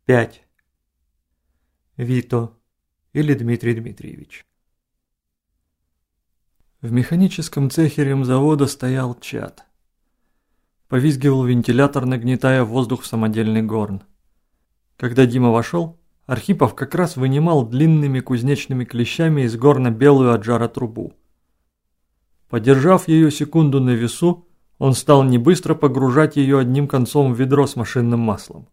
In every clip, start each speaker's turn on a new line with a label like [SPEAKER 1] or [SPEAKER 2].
[SPEAKER 1] 5. Вито или Дмитрий Дмитриевич. В механическом цехе ремзавода стоял чад. Повизгивал вентилятор, нагнетая воздух в самодельный горн. Когда Дима вошел, Архипов как раз вынимал длинными кузнечными клещами из горна белую от жара трубу. Подержав ее секунду на весу, он стал небыстро погружать ее одним концом в ведро с машинным маслом.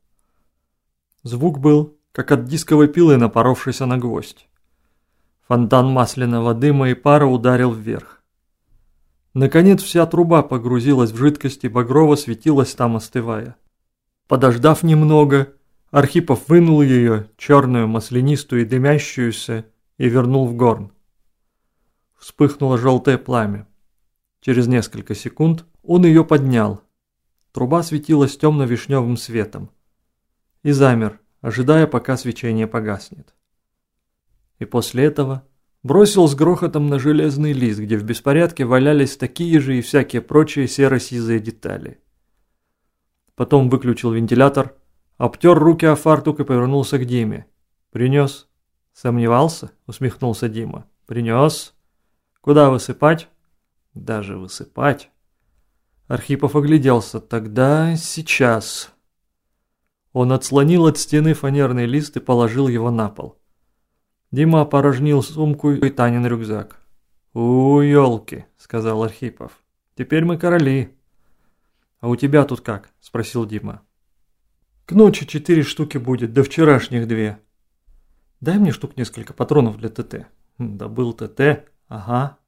[SPEAKER 1] Звук был, как от дисковой пилы, напоровшейся на гвоздь. Фонтан масляного дыма и пара ударил вверх. Наконец вся труба погрузилась в жидкость и багрово светилась там, остывая. Подождав немного, Архипов вынул ее, черную, маслянистую и дымящуюся, и вернул в горн. Вспыхнуло желтое пламя. Через несколько секунд он ее поднял. Труба светилась темно-вишневым светом. И замер, ожидая, пока свечение погаснет. И после этого бросил с грохотом на железный лист, где в беспорядке валялись такие же и всякие прочие серо-сизые детали. Потом выключил вентилятор, обтер руки о фартук и повернулся к Диме. «Принес?» «Сомневался?» – усмехнулся Дима. «Принес. Куда высыпать?» «Даже высыпать?» Архипов огляделся. «Тогда сейчас». Он отслонил от стены фанерный лист и положил его на пол. Дима опорожнил сумку и Танин рюкзак. «Елки», — сказал Архипов. «Теперь мы короли». «А у тебя тут как?» — спросил Дима. «К ночи 4 штуки будет, до вчерашних 2. Дай мне штук несколько патронов для ТТ». «Добыл ТТ? Ага».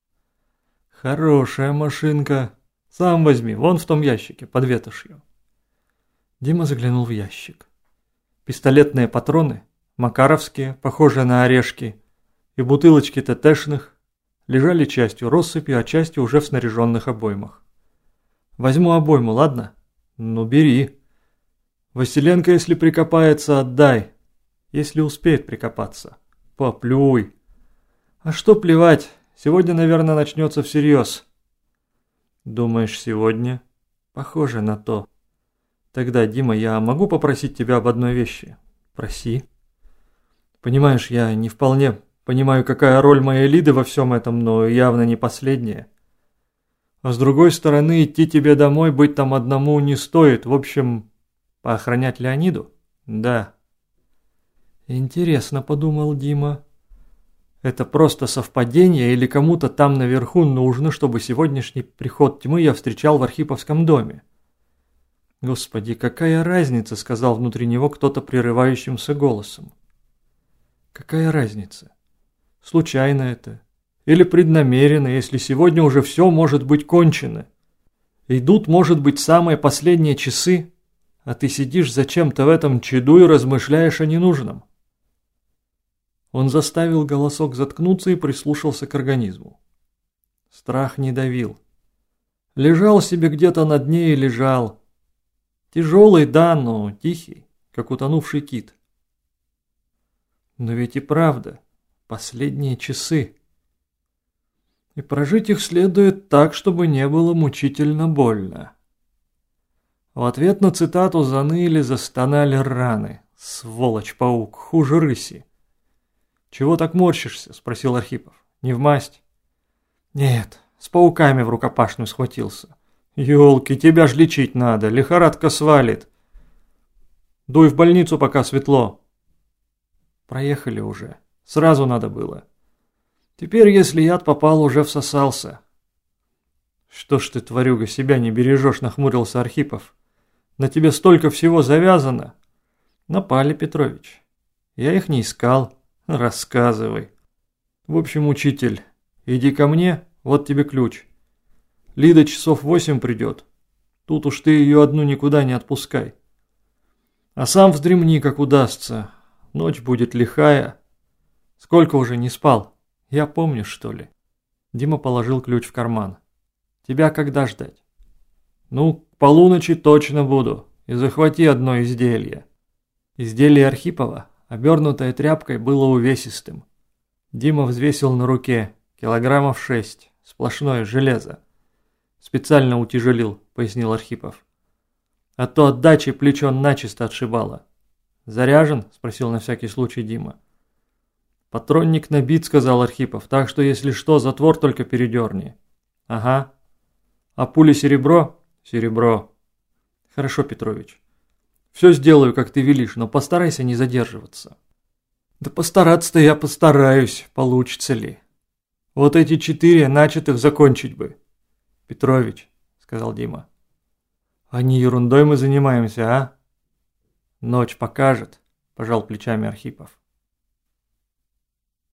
[SPEAKER 1] «Хорошая машинка. Сам возьми, вон в том ящике, под ветошью». Дима заглянул в ящик. Пистолетные патроны, макаровские, похожие на орешки, и бутылочки ТТшных лежали частью россыпью, а частью уже в снаряженных обоймах. «Возьму обойму, ладно?» «Ну, бери. Василенко, если прикопается, отдай. Если успеет прикопаться. Поплюй». «А что плевать? Сегодня, наверное, начнется всерьез». «Думаешь, сегодня?» «Похоже на то». «Тогда, Дима, я могу попросить тебя об одной вещи?» «Проси». «Понимаешь, я не вполне понимаю, какая роль моей Лиды во всем этом, но явно не последняя. А с другой стороны, идти тебе домой, быть там одному не стоит. В общем, поохранять Леониду?» «Да». «Интересно», — подумал Дима. «Это просто совпадение или кому-то там наверху нужно, чтобы сегодняшний приход тьмы я встречал в Архиповском доме?» «Господи, какая разница», — сказал внутри него кто-то прерывающимся голосом. «Какая разница? Случайно это? Или преднамеренно, если сегодня уже все может быть кончено? Идут, может быть, самые последние часы, а ты сидишь зачем-то в этом чаду и размышляешь о ненужном». Он заставил голосок заткнуться и прислушался к организму. Страх не давил. Лежал себе где-то на дне и лежал. Тяжелый, да, но тихий, как утонувший кит. Но ведь и правда, последние часы. И прожить их следует так, чтобы не было мучительно больно. В ответ на цитату заныли, застонали раны. Сволочь-паук, хуже рыси. «Чего так морщишься?» – спросил Архипов. «Не в масть?» «Нет, с пауками в рукопашную схватился». «Елки, тебя ж лечить надо, лихорадка свалит. Дуй в больницу, пока светло». «Проехали уже, сразу надо было. Теперь, если яд попал, уже всосался». «Что ж ты, тварюга, себя не бережешь?» – нахмурился Архипов. «На тебе столько всего завязано». «Напали, Петрович. Я их не искал». «Рассказывай». «В общем, учитель, иди ко мне, вот тебе ключ. Лида часов 8 придет. Тут уж ты ее одну никуда не отпускай. А сам вздремни, как удастся. Ночь будет лихая. Сколько уже не спал? Я помню, что ли?» Дима положил ключ в карман. «Тебя когда ждать?» «Ну, к полуночи точно буду. И захвати одно изделие». Изделие Архипова, обернутое тряпкой, было увесистым. Дима взвесил на руке 6 килограммов, сплошное железо. «Специально утяжелил», — пояснил Архипов. «А то от дачи плечо начисто отшибало. «Заряжен?» – спросил на всякий случай Дима. «Патронник набит», – сказал Архипов, – «так что, если что, затвор только передерни». «Ага». «А пули серебро?» «Серебро». «Хорошо, Петрович. Все сделаю, как ты велишь, но постарайся не задерживаться». «Да постараться-то я постараюсь, получится ли. Вот эти 4 начатых закончить бы». «Петрович», – сказал Дима. «А не ерундой мы занимаемся, а?» «Ночь покажет», – пожал плечами Архипов.